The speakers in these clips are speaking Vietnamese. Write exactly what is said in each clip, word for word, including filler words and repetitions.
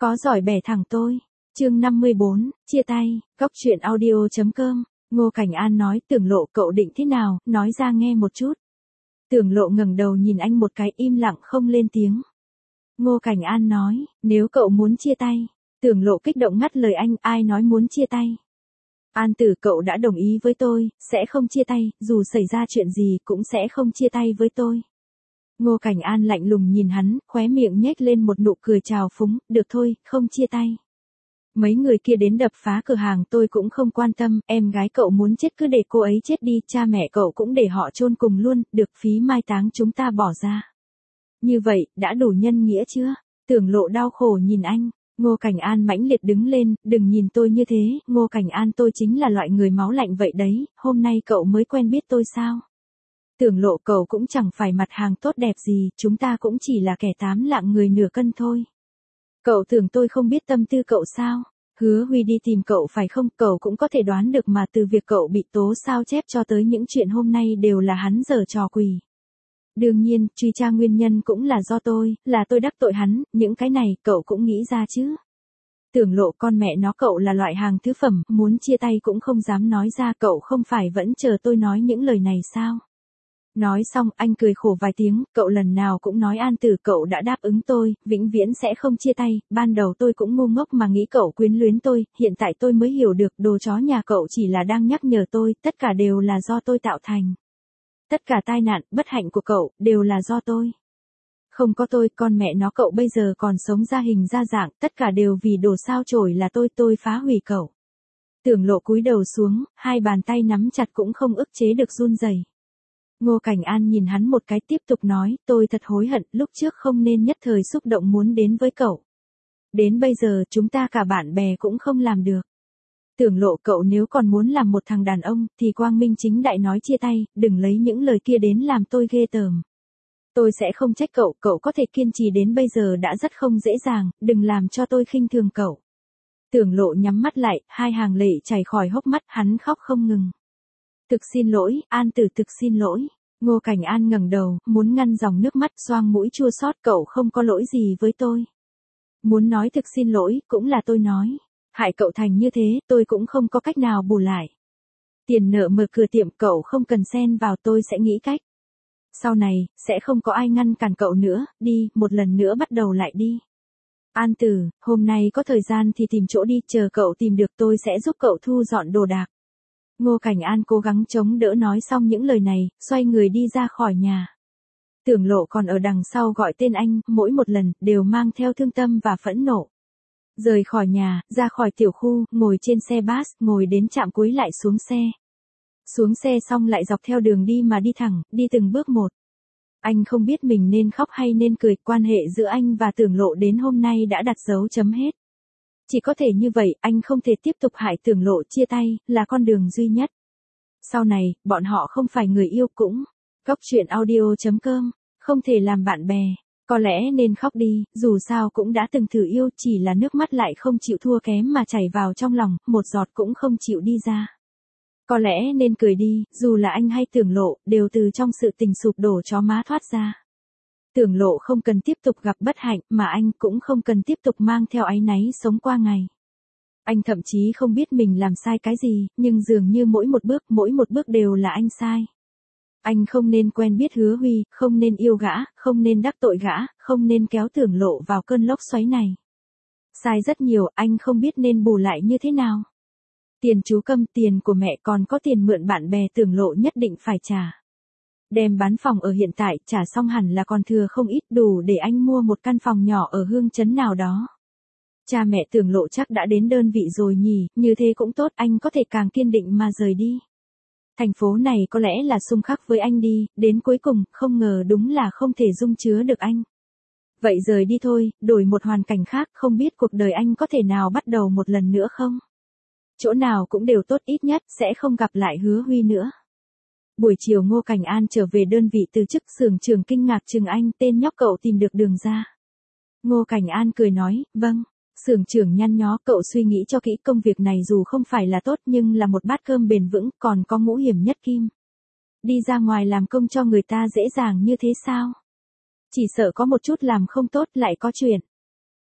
Có giỏi bẻ thẳng tôi. Chương năm mươi bốn, chia tay, góc truyện audio chấm com. Ngô Cảnh An nói, Tưởng Lộ cậu định thế nào, nói ra nghe một chút. Tưởng Lộ ngẩng đầu nhìn anh một cái, im lặng không lên tiếng. Ngô Cảnh An nói, nếu cậu muốn chia tay. Tưởng Lộ kích động ngắt lời anh, ai nói muốn chia tay. An Tử, cậu đã đồng ý với tôi, sẽ không chia tay, dù xảy ra chuyện gì cũng sẽ không chia tay với tôi. Ngô Cảnh An lạnh lùng nhìn hắn, khóe miệng nhếch lên một nụ cười trào phúng, được thôi, không chia tay. Mấy người kia đến đập phá cửa hàng tôi cũng không quan tâm, em gái cậu muốn chết cứ để cô ấy chết đi, cha mẹ cậu cũng để họ chôn cùng luôn, được phí mai táng chúng ta bỏ ra. Như vậy, đã đủ nhân nghĩa chưa? Tưởng Lộ đau khổ nhìn anh. Ngô Cảnh An mãnh liệt đứng lên, đừng nhìn tôi như thế, Ngô Cảnh An tôi chính là loại người máu lạnh vậy đấy, hôm nay cậu mới quen biết tôi sao? Tưởng Lộ cậu cũng chẳng phải mặt hàng tốt đẹp gì, chúng ta cũng chỉ là kẻ tám lạng người nửa cân thôi. Cậu tưởng tôi không biết tâm tư cậu sao? Hứa Huy đi tìm cậu phải không? Cậu cũng có thể đoán được mà, từ việc cậu bị tố sao chép cho tới những chuyện hôm nay đều là hắn giở trò quỷ. Đương nhiên, truy tra nguyên nhân cũng là do tôi, là tôi đắc tội hắn, những cái này cậu cũng nghĩ ra chứ. Tưởng Lộ, con mẹ nó, cậu là loại hàng thứ phẩm, muốn chia tay cũng không dám nói ra, cậu không phải vẫn chờ tôi nói những lời này sao? Nói xong, anh cười khổ vài tiếng, cậu lần nào cũng nói An Tử, cậu đã đáp ứng tôi, vĩnh viễn sẽ không chia tay, ban đầu tôi cũng ngu ngốc mà nghĩ cậu quyến luyến tôi, hiện tại tôi mới hiểu được, đồ chó nhà cậu chỉ là đang nhắc nhở tôi, tất cả đều là do tôi tạo thành. Tất cả tai nạn, bất hạnh của cậu, đều là do tôi. Không có tôi, con mẹ nó, cậu bây giờ còn sống ra hình ra dạng, tất cả đều vì đồ sao chổi là tôi, tôi phá hủy cậu. Tưởng Lộ cúi đầu xuống, hai bàn tay nắm chặt cũng không ức chế được run rẩy. Ngô Cảnh An nhìn hắn một cái, tiếp tục nói, tôi thật hối hận, lúc trước không nên nhất thời xúc động muốn đến với cậu. Đến bây giờ chúng ta cả bạn bè cũng không làm được. Tưởng Lộ, cậu nếu còn muốn làm một thằng đàn ông, thì quang minh chính đại nói chia tay, đừng lấy những lời kia đến làm tôi ghê tởm. Tôi sẽ không trách cậu, cậu có thể kiên trì đến bây giờ đã rất không dễ dàng, đừng làm cho tôi khinh thường cậu. Tưởng Lộ nhắm mắt lại, hai hàng lệ chảy khỏi hốc mắt, hắn khóc không ngừng. Thực xin lỗi, An Tử, thực xin lỗi. Ngô Cảnh An ngẩng đầu, muốn ngăn dòng nước mắt, xoang mũi chua xót, cậu không có lỗi gì với tôi. Muốn nói thực xin lỗi, cũng là tôi nói. Hại cậu thành như thế, tôi cũng không có cách nào bù lại. Tiền nợ mở cửa tiệm, cậu không cần xen vào, tôi sẽ nghĩ cách. Sau này, sẽ không có ai ngăn cản cậu nữa, đi, một lần nữa bắt đầu lại đi. An Tử, hôm nay có thời gian thì tìm chỗ đi, chờ cậu tìm được tôi sẽ giúp cậu thu dọn đồ đạc. Ngô Cảnh An cố gắng chống đỡ, nói xong những lời này, xoay người đi ra khỏi nhà. Tưởng Lộ còn ở đằng sau gọi tên anh, mỗi một lần, đều mang theo thương tâm và phẫn nộ. Rời khỏi nhà, ra khỏi tiểu khu, ngồi trên xe bus, ngồi đến trạm cuối lại xuống xe. Xuống xe xong lại dọc theo đường đi mà đi thẳng, đi từng bước một. Anh không biết mình nên khóc hay nên cười, quan hệ giữa anh và Tưởng Lộ đến hôm nay đã đặt dấu chấm hết. Chỉ có thể như vậy, anh không thể tiếp tục hại Tưởng Lộ, chia tay, là con đường duy nhất. Sau này, bọn họ không phải người yêu cũng. Góc truyện audio chấm com, không thể làm bạn bè. Có lẽ nên khóc đi, dù sao cũng đã từng thử yêu, chỉ là nước mắt lại không chịu thua kém mà chảy vào trong lòng, một giọt cũng không chịu đi ra. Có lẽ nên cười đi, dù là anh hay Tưởng Lộ, đều từ trong sự tình sụp đổ chó má thoát ra. Tưởng Lộ không cần tiếp tục gặp bất hạnh, mà anh cũng không cần tiếp tục mang theo áy náy sống qua ngày. Anh thậm chí không biết mình làm sai cái gì, nhưng dường như mỗi một bước, mỗi một bước đều là anh sai. Anh không nên quen biết Hứa Huy, không nên yêu gã, không nên đắc tội gã, không nên kéo Tưởng Lộ vào cơn lốc xoáy này. Sai rất nhiều, anh không biết nên bù lại như thế nào. Tiền chú Câm, tiền của mẹ, còn có tiền mượn bạn bè, Tưởng Lộ nhất định phải trả. Đem bán phòng ở hiện tại, trả xong hẳn là còn thừa không ít, đủ để anh mua một căn phòng nhỏ ở hương trấn nào đó. Cha mẹ Tưởng Lộ chắc đã đến đơn vị rồi nhỉ, như thế cũng tốt, anh có thể càng kiên định mà rời đi. Thành phố này có lẽ là xung khắc với anh đi, đến cuối cùng, không ngờ đúng là không thể dung chứa được anh. Vậy rời đi thôi, đổi một hoàn cảnh khác, không biết cuộc đời anh có thể nào bắt đầu một lần nữa không? Chỗ nào cũng đều tốt, ít nhất, sẽ không gặp lại Hứa Huy nữa. Buổi chiều Ngô Cảnh An trở về đơn vị từ chức, xưởng trưởng kinh ngạc chừng anh, tên nhóc cậu tìm được đường ra. Ngô Cảnh An cười nói, vâng. Xưởng trưởng nhăn nhó, cậu suy nghĩ cho kỹ, công việc này dù không phải là tốt nhưng là một bát cơm bền vững, còn có ngũ hiểm nhất kim. Đi ra ngoài làm công cho người ta dễ dàng như thế sao? Chỉ sợ có một chút làm không tốt lại có chuyện.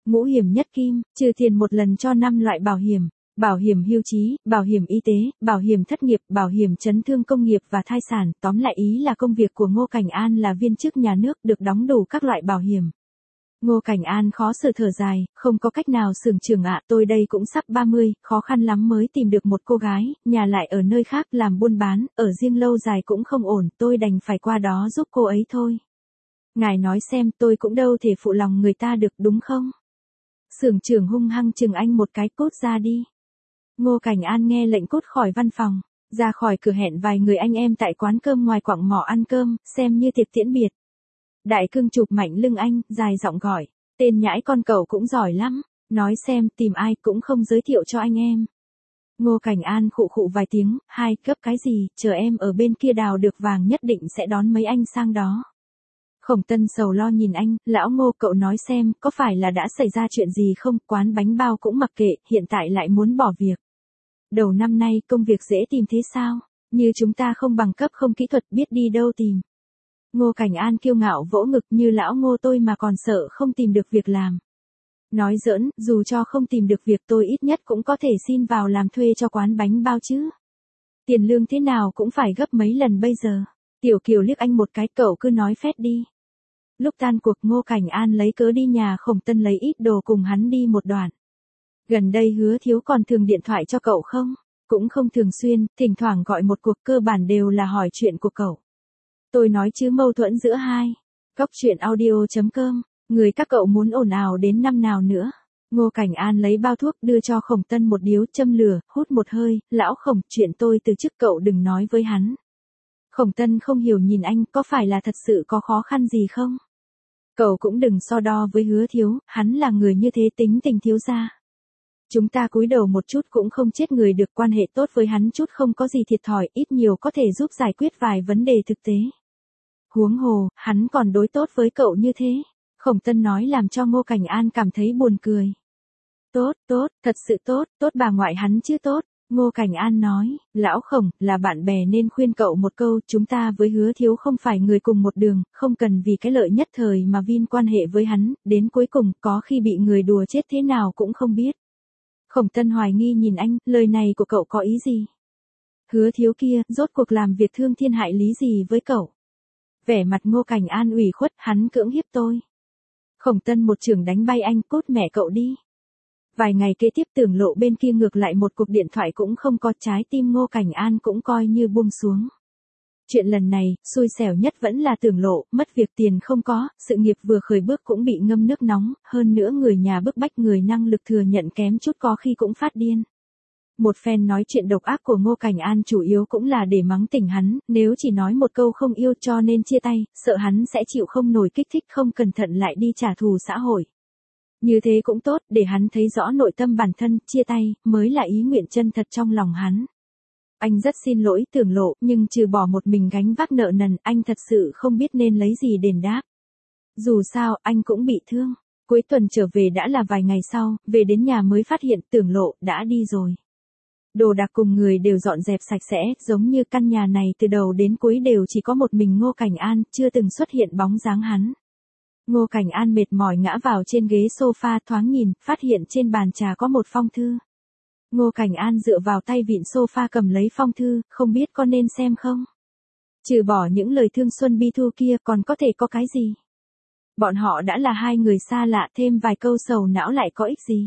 Ngũ hiểm nhất kim, trừ tiền một lần cho năm loại bảo hiểm. Bảo hiểm hưu trí, bảo hiểm y tế, bảo hiểm thất nghiệp, bảo hiểm chấn thương công nghiệp và thai sản. Tóm lại ý là công việc của Ngô Cảnh An là viên chức nhà nước được đóng đủ các loại bảo hiểm. Ngô Cảnh An khó xử thở dài, không có cách nào xưởng trưởng ạ, tôi đây cũng sắp ba mươi, khó khăn lắm mới tìm được một cô gái, nhà lại ở nơi khác làm buôn bán, ở riêng lâu dài cũng không ổn, tôi đành phải qua đó giúp cô ấy thôi. Ngài nói xem, tôi cũng đâu thể phụ lòng người ta được đúng không? Xưởng trưởng hung hăng chừng anh một cái, cút ra đi. Ngô Cảnh An nghe lệnh cút khỏi văn phòng, ra khỏi cửa hẹn vài người anh em tại quán cơm ngoài quặng mỏ ăn cơm, xem như tiệc tiễn biệt. Đại Cương chụp mạnh lưng anh, dài giọng gọi, tên nhãi con cậu cũng giỏi lắm, nói xem tìm ai cũng không giới thiệu cho anh em. Ngô Cảnh An khụ khụ vài tiếng, hai, cấp cái gì, chờ em ở bên kia đào được vàng nhất định sẽ đón mấy anh sang đó. Khổng Tân sầu lo nhìn anh, lão Ngô cậu nói xem, có phải là đã xảy ra chuyện gì không, quán bánh bao cũng mặc kệ, hiện tại lại muốn bỏ việc. Đầu năm nay công việc dễ tìm thế sao, như chúng ta không bằng cấp không kỹ thuật biết đi đâu tìm. Ngô Cảnh An kiêu ngạo vỗ ngực, như lão Ngô tôi mà còn sợ không tìm được việc làm. Nói giỡn, dù cho không tìm được việc tôi ít nhất cũng có thể xin vào làm thuê cho quán bánh bao chứ. Tiền lương thế nào cũng phải gấp mấy lần bây giờ. Tiểu Kiều liếc anh một cái, cậu cứ nói phét đi. Lúc tan cuộc Ngô Cảnh An lấy cớ đi nhà Khổng Tân lấy ít đồ cùng hắn đi một đoạn. Gần đây Hứa Thiếu còn thường điện thoại cho cậu không? Cũng không thường xuyên, thỉnh thoảng gọi một cuộc, cơ bản đều là hỏi chuyện của cậu. Tôi nói chứ mâu thuẫn giữa hai. Cóc truyện audio chấm com, người các cậu muốn ồn ào đến năm nào nữa? Ngô Cảnh An lấy bao thuốc đưa cho Khổng Tân một điếu, châm lửa, hút một hơi, lão Khổng, chuyện tôi từ chức cậu đừng nói với hắn. Khổng Tân không hiểu nhìn anh, có phải là thật sự có khó khăn gì không? Cậu cũng đừng so đo với Hứa Thiếu, hắn là người như thế, tính tình thiếu gia. Chúng ta cúi đầu một chút cũng không chết người được, quan hệ tốt với hắn chút không có gì thiệt thòi, ít nhiều có thể giúp giải quyết vài vấn đề thực tế. Huống hồ, hắn còn đối tốt với cậu như thế. Khổng Tân nói làm cho Ngô Cảnh An cảm thấy buồn cười. Tốt, tốt, thật sự tốt, tốt bà ngoại hắn chứ tốt. Ngô Cảnh An nói, lão Khổng, là bạn bè nên khuyên cậu một câu, chúng ta với Hứa Thiếu không phải người cùng một đường, không cần vì cái lợi nhất thời mà vin quan hệ với hắn, đến cuối cùng có khi bị người đùa chết thế nào cũng không biết. Khổng Tân hoài nghi nhìn anh, lời này của cậu có ý gì? Hứa Thiếu kia, rốt cuộc làm việc thương thiên hại lý gì với cậu? Vẻ mặt Ngô Cảnh An ủy khuất, hắn cưỡng hiếp tôi. Khổng Tân một chưởng đánh bay anh, cút mẹ cậu đi. Vài ngày kế tiếp Tưởng Lộ bên kia ngược lại một cuộc điện thoại cũng không có, trái tim Ngô Cảnh An cũng coi như buông xuống. Chuyện lần này, xui xẻo nhất vẫn là Tưởng Lộ, mất việc tiền không có, sự nghiệp vừa khởi bước cũng bị ngâm nước nóng, hơn nữa người nhà bức bách, người năng lực thừa nhận kém chút có khi cũng phát điên. Một phen nói chuyện độc ác của Ngô Cảnh An chủ yếu cũng là để mắng tỉnh hắn, nếu chỉ nói một câu không yêu cho nên chia tay, sợ hắn sẽ chịu không nổi kích thích không cẩn thận lại đi trả thù xã hội. Như thế cũng tốt, để hắn thấy rõ nội tâm bản thân, chia tay, mới là ý nguyện chân thật trong lòng hắn. Anh rất xin lỗi Tưởng Lộ, nhưng trừ bỏ một mình gánh vác nợ nần, anh thật sự không biết nên lấy gì đền đáp. Dù sao, anh cũng bị thương. Cuối tuần trở về đã là vài ngày sau, về đến nhà mới phát hiện Tưởng Lộ đã đi rồi. Đồ đạc cùng người đều dọn dẹp sạch sẽ, giống như căn nhà này từ đầu đến cuối đều chỉ có một mình Ngô Cảnh An, chưa từng xuất hiện bóng dáng hắn. Ngô Cảnh An mệt mỏi ngã vào trên ghế sofa, thoáng nhìn, phát hiện trên bàn trà có một phong thư. Ngô Cảnh An dựa vào tay vịn sofa cầm lấy phong thư, không biết có nên xem không? Trừ bỏ những lời thương xuân bi thu kia còn có thể có cái gì? Bọn họ đã là hai người xa lạ, thêm vài câu sầu não lại có ích gì?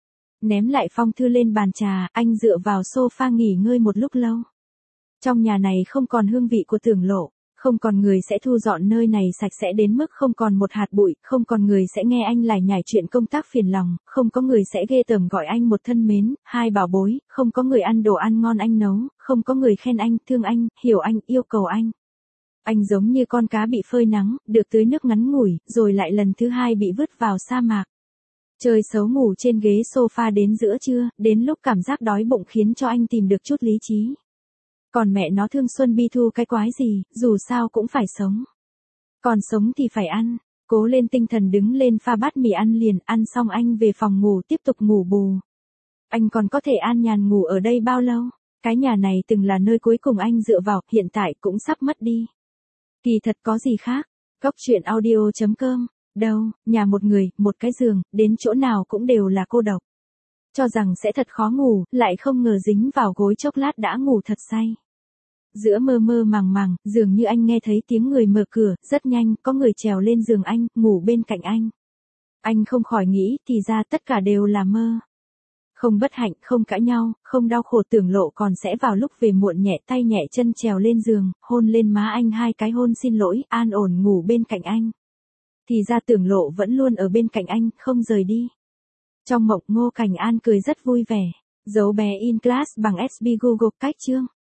Ném lại phong thư lên bàn trà, anh dựa vào sofa nghỉ ngơi một lúc lâu. Trong nhà này không còn hương vị của Tưởng Lộ, không còn người sẽ thu dọn nơi này sạch sẽ đến mức không còn một hạt bụi, không còn người sẽ nghe anh lải nhải chuyện công tác phiền lòng, không có người sẽ ghê tởm gọi anh một thân mến, hai bảo bối, không có người ăn đồ ăn ngon anh nấu, không có người khen anh, thương anh, hiểu anh, yêu cầu anh. Anh giống như con cá bị phơi nắng, được tưới nước ngắn ngủi, rồi lại lần thứ hai bị vứt vào sa mạc. Chơi xấu ngủ trên ghế sofa đến giữa trưa, đến lúc cảm giác đói bụng khiến cho anh tìm được chút lý trí. Còn mẹ nó thương xuân bi thu cái quái gì, dù sao cũng phải sống. Còn sống thì phải ăn, cố lên tinh thần đứng lên pha bát mì ăn liền, ăn xong anh về phòng ngủ tiếp tục ngủ bù. Anh còn có thể an nhàn ngủ ở đây bao lâu? Cái nhà này từng là nơi cuối cùng anh dựa vào, hiện tại cũng sắp mất đi. Kỳ thật có gì khác? Cóc truyện audio chấm com Đâu, nhà một người, một cái giường, đến chỗ nào cũng đều là cô độc. Cho rằng sẽ thật khó ngủ, lại không ngờ dính vào gối chốc lát đã ngủ thật say. Giữa mơ mơ màng màng, dường như anh nghe thấy tiếng người mở cửa, rất nhanh, có người trèo lên giường anh, ngủ bên cạnh anh. Anh không khỏi nghĩ, thì ra tất cả đều là mơ. Không bất hạnh, không cãi nhau, không đau khổ, Tưởng Lộ còn sẽ vào lúc về muộn nhẹ tay nhẹ chân trèo lên giường, hôn lên má anh hai cái hôn xin lỗi, an ổn ngủ bên cạnh anh. Thì ra Tưởng Lộ vẫn luôn ở bên cạnh anh, không rời đi. Trong mộng Ngô Cảnh An cười rất vui vẻ. Dấu bé in class bằng ét bê Google cách chương.